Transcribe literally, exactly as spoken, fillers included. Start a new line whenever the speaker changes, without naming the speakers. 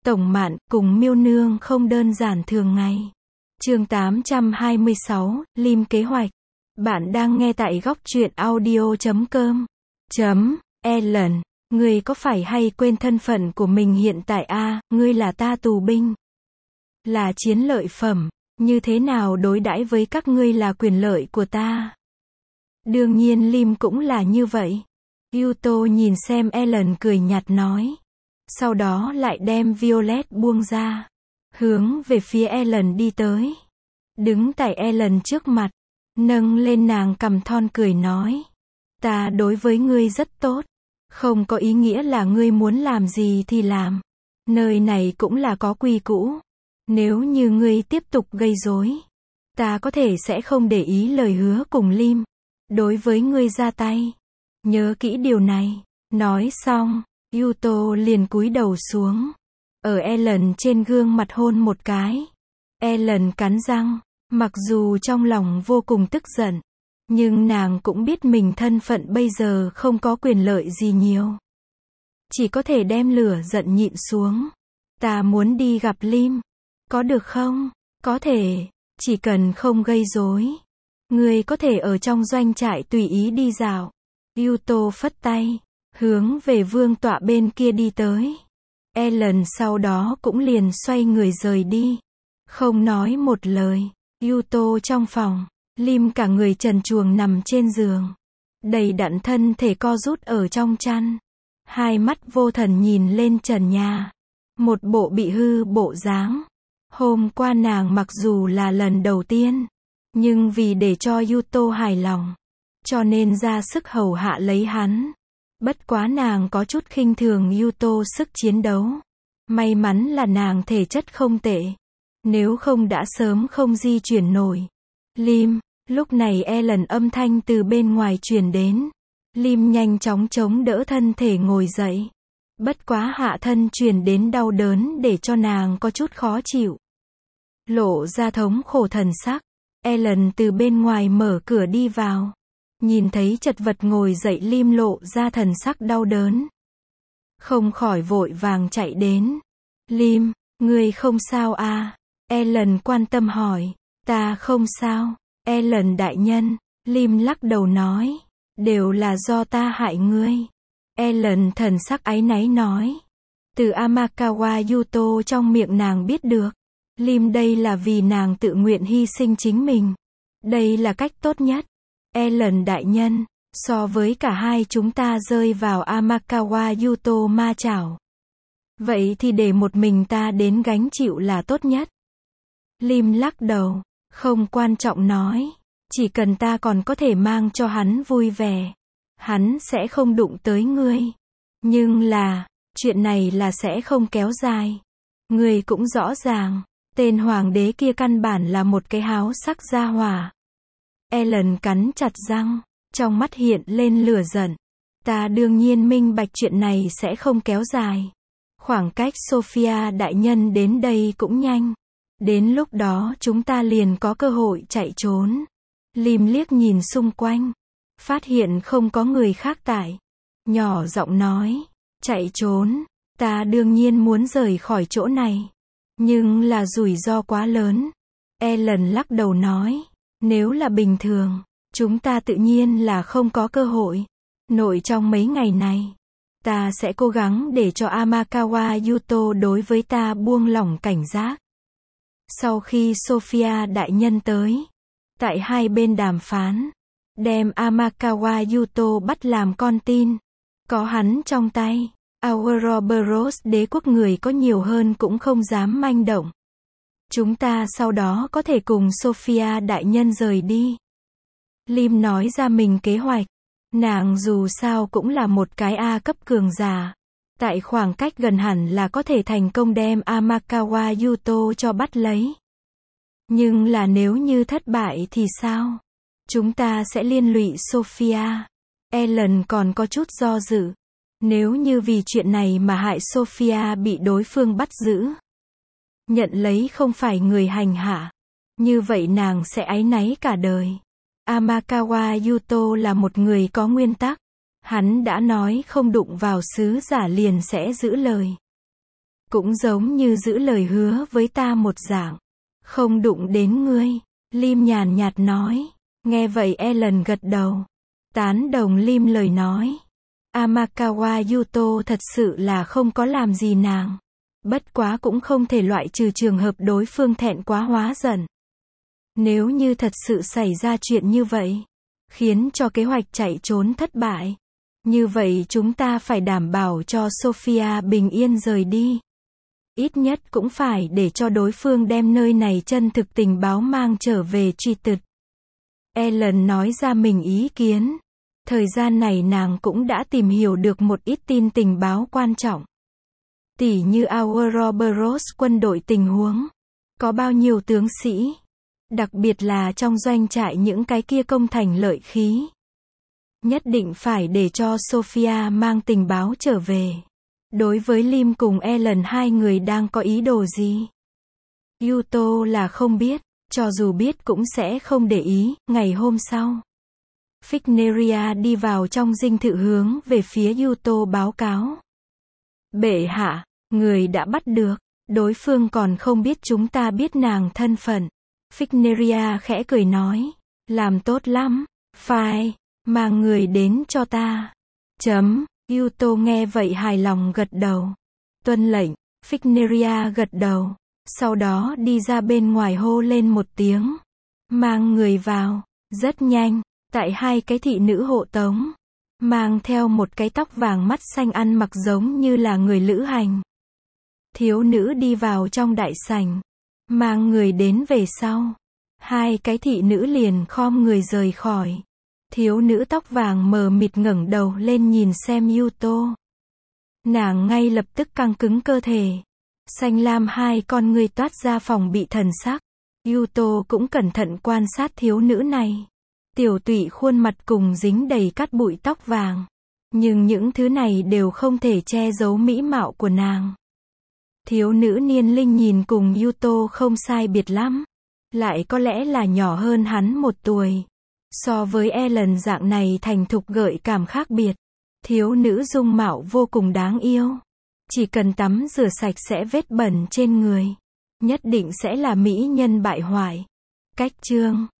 Tổng Mạn cùng Miêu Nương không đơn giản thường ngày. Chương tám trăm hai mươi sáu, Lim kế hoạch. Bạn đang nghe tại góc truyện audio chấm com. Chấm, Ellen, ngươi có phải hay quên thân phận của mình hiện tại a, à, ngươi là ta tù binh. Là chiến lợi phẩm, như thế nào đối đãi với các ngươi là quyền lợi của ta. Đương nhiên Lim cũng là như vậy. Yuto nhìn xem Ellen cười nhạt nói. Sau đó lại đem Violet buông ra. Hướng về phía Ellen đi tới. Đứng tại Ellen trước mặt. Nâng lên nàng cằm thon cười nói. Ta đối với ngươi rất tốt. Không có ý nghĩa là ngươi muốn làm gì thì làm. Nơi này cũng là có quy củ. Nếu như ngươi tiếp tục gây rối, ta có thể sẽ không để ý lời hứa cùng Lim. Đối với ngươi ra tay. Nhớ kỹ điều này. Nói xong, Yuto liền cúi đầu xuống. Ở Ellen trên gương mặt hôn một cái. Ellen cắn răng. Mặc dù trong lòng vô cùng tức giận. Nhưng nàng cũng biết mình thân phận bây giờ không có quyền lợi gì nhiều. Chỉ có thể đem lửa giận nhịn xuống. Ta muốn đi gặp Lim. Có được không? Có thể. Chỉ cần không gây rối. Ngươi có thể ở trong doanh trại tùy ý đi dạo. Yuto phất tay. Hướng về vương tọa bên kia đi tới. Ellen sau đó cũng liền xoay người rời đi. Không nói một lời. Yuto trong phòng. Lim cả người trần truồng nằm trên giường. Đầy đặn thân thể co rút ở trong chăn. Hai mắt vô thần nhìn lên trần nhà. Một bộ bị hư bộ dáng. Hôm qua nàng mặc dù là lần đầu tiên. Nhưng vì để cho Yuto hài lòng. Cho nên ra sức hầu hạ lấy hắn. Bất quá nàng có chút khinh thường Yuto sức chiến đấu. May mắn là nàng thể chất không tệ. Nếu không đã sớm không di chuyển nổi. Lim, lúc này Ellen âm thanh từ bên ngoài truyền đến. Lim nhanh chóng chống đỡ thân thể ngồi dậy. Bất quá hạ thân truyền đến đau đớn để cho nàng có chút khó chịu. Lộ ra thống khổ thần sắc. Ellen từ bên ngoài mở cửa đi vào. Nhìn thấy chật vật ngồi dậy Lim lộ ra thần sắc đau đớn. Không khỏi vội vàng chạy đến. Lim, ngươi không sao à? Ellen quan tâm hỏi. Ta không sao. Ellen đại nhân. Lim lắc đầu nói. Đều là do ta hại ngươi. Ellen thần sắc áy náy nói. Từ Amakawa Yuto trong miệng nàng biết được. Lim đây là vì nàng tự nguyện hy sinh chính mình. Đây là cách tốt nhất. Ellen đại nhân, so với cả hai chúng ta rơi vào Amakawa Yuto ma chảo. Vậy thì để một mình ta đến gánh chịu là tốt nhất. Lim lắc đầu, không quan trọng nói. Chỉ cần ta còn có thể mang cho hắn vui vẻ. Hắn sẽ không đụng tới ngươi. Nhưng là, chuyện này là sẽ không kéo dài. Ngươi cũng rõ ràng, tên hoàng đế kia căn bản là một cái háo sắc gia hỏa. Ellen cắn chặt răng, trong mắt hiện lên lửa giận. Ta đương nhiên minh bạch chuyện này sẽ không kéo dài. Khoảng cách Sophia đại nhân đến đây cũng nhanh. Đến lúc đó chúng ta liền có cơ hội chạy trốn. Lim liếc nhìn xung quanh. Phát hiện không có người khác tại. Nhỏ giọng nói. Chạy trốn. Ta đương nhiên muốn rời khỏi chỗ này. Nhưng là rủi ro quá lớn. Ellen lắc đầu nói. Nếu là bình thường, chúng ta tự nhiên là không có cơ hội. Nội trong mấy ngày này, ta sẽ cố gắng để cho Amakawa Yuto đối với ta buông lỏng cảnh giác. Sau khi Sophia đại nhân tới, tại hai bên đàm phán, đem Amakawa Yuto bắt làm con tin. Có hắn trong tay, Ouroboros đế quốc người có nhiều hơn cũng không dám manh động. Chúng ta sau đó có thể cùng Sophia đại nhân rời đi. Lim nói ra mình kế hoạch. Nàng dù sao cũng là một cái A cấp cường giả. Tại khoảng cách gần hẳn là có thể thành công đem Amakawa Yuto cho bắt lấy. Nhưng là nếu như thất bại thì sao? Chúng ta sẽ liên lụy Sophia. Ellen còn có chút do dự. Nếu như vì chuyện này mà hại Sophia bị đối phương bắt giữ. Nhận lấy không phải người hành hạ. Như vậy nàng sẽ áy náy cả đời. Amakawa Yuto là một người có nguyên tắc. Hắn đã nói không đụng vào sứ giả liền sẽ giữ lời. Cũng giống như giữ lời hứa với ta một dạng. Không đụng đến ngươi. Lim nhàn nhạt nói. Nghe vậy Ellen gật đầu. Tán đồng Lim lời nói. Amakawa Yuto thật sự là không có làm gì nàng. Bất quá cũng không thể loại trừ trường hợp đối phương thẹn quá hóa giận. Nếu như thật sự xảy ra chuyện như vậy, khiến cho kế hoạch chạy trốn thất bại, như vậy chúng ta phải đảm bảo cho Sophia bình yên rời đi. Ít nhất cũng phải để cho đối phương đem nơi này chân thực tình báo mang trở về truy tịch. Ellen nói ra mình ý kiến. Thời gian này nàng cũng đã tìm hiểu được một ít tin tình báo quan trọng. Tỉ như Ouroboros quân đội tình huống. Có bao nhiêu tướng sĩ. Đặc biệt là trong doanh trại những cái kia công thành lợi khí. Nhất định phải để cho Sophia mang tình báo trở về. Đối với Lim cùng Ellen hai người đang có ý đồ gì? Yuto là không biết, cho dù biết cũng sẽ không để ý. Ngày hôm sau, Ficneria đi vào trong dinh thự hướng về phía Yuto báo cáo. Bệ hạ, người đã bắt được, đối phương còn không biết chúng ta biết nàng thân phận. Ficneria khẽ cười nói, làm tốt lắm, phải, mang người đến cho ta. Chấm, Yuto nghe vậy hài lòng gật đầu. Tuân lệnh, Ficneria gật đầu, sau đó đi ra bên ngoài hô lên một tiếng. Mang người vào, rất nhanh, tại hai cái thị nữ hộ tống, mang theo một cái tóc vàng mắt xanh ăn mặc giống như là người lữ hành. Thiếu nữ đi vào trong đại sảnh, mang người đến về sau. Hai cái thị nữ liền khom người rời khỏi. Thiếu nữ tóc vàng mờ mịt ngẩng đầu lên nhìn xem Yuto. Nàng ngay lập tức căng cứng cơ thể. Xanh lam hai con ngươi toát ra phòng bị thần sắc. Yuto cũng cẩn thận quan sát thiếu nữ này. Tiểu tụy khuôn mặt cùng dính đầy cát bụi tóc vàng. Nhưng những thứ này đều không thể che giấu mỹ mạo của nàng. Thiếu nữ niên linh nhìn cùng Yuto không sai biệt lắm. Lại có lẽ là nhỏ hơn hắn một tuổi. So với Ellen dạng này thành thục gợi cảm khác biệt. Thiếu nữ dung mạo vô cùng đáng yêu. Chỉ cần tắm rửa sạch sẽ vết bẩn trên người. Nhất định sẽ là mỹ nhân bại hoại. Cách chương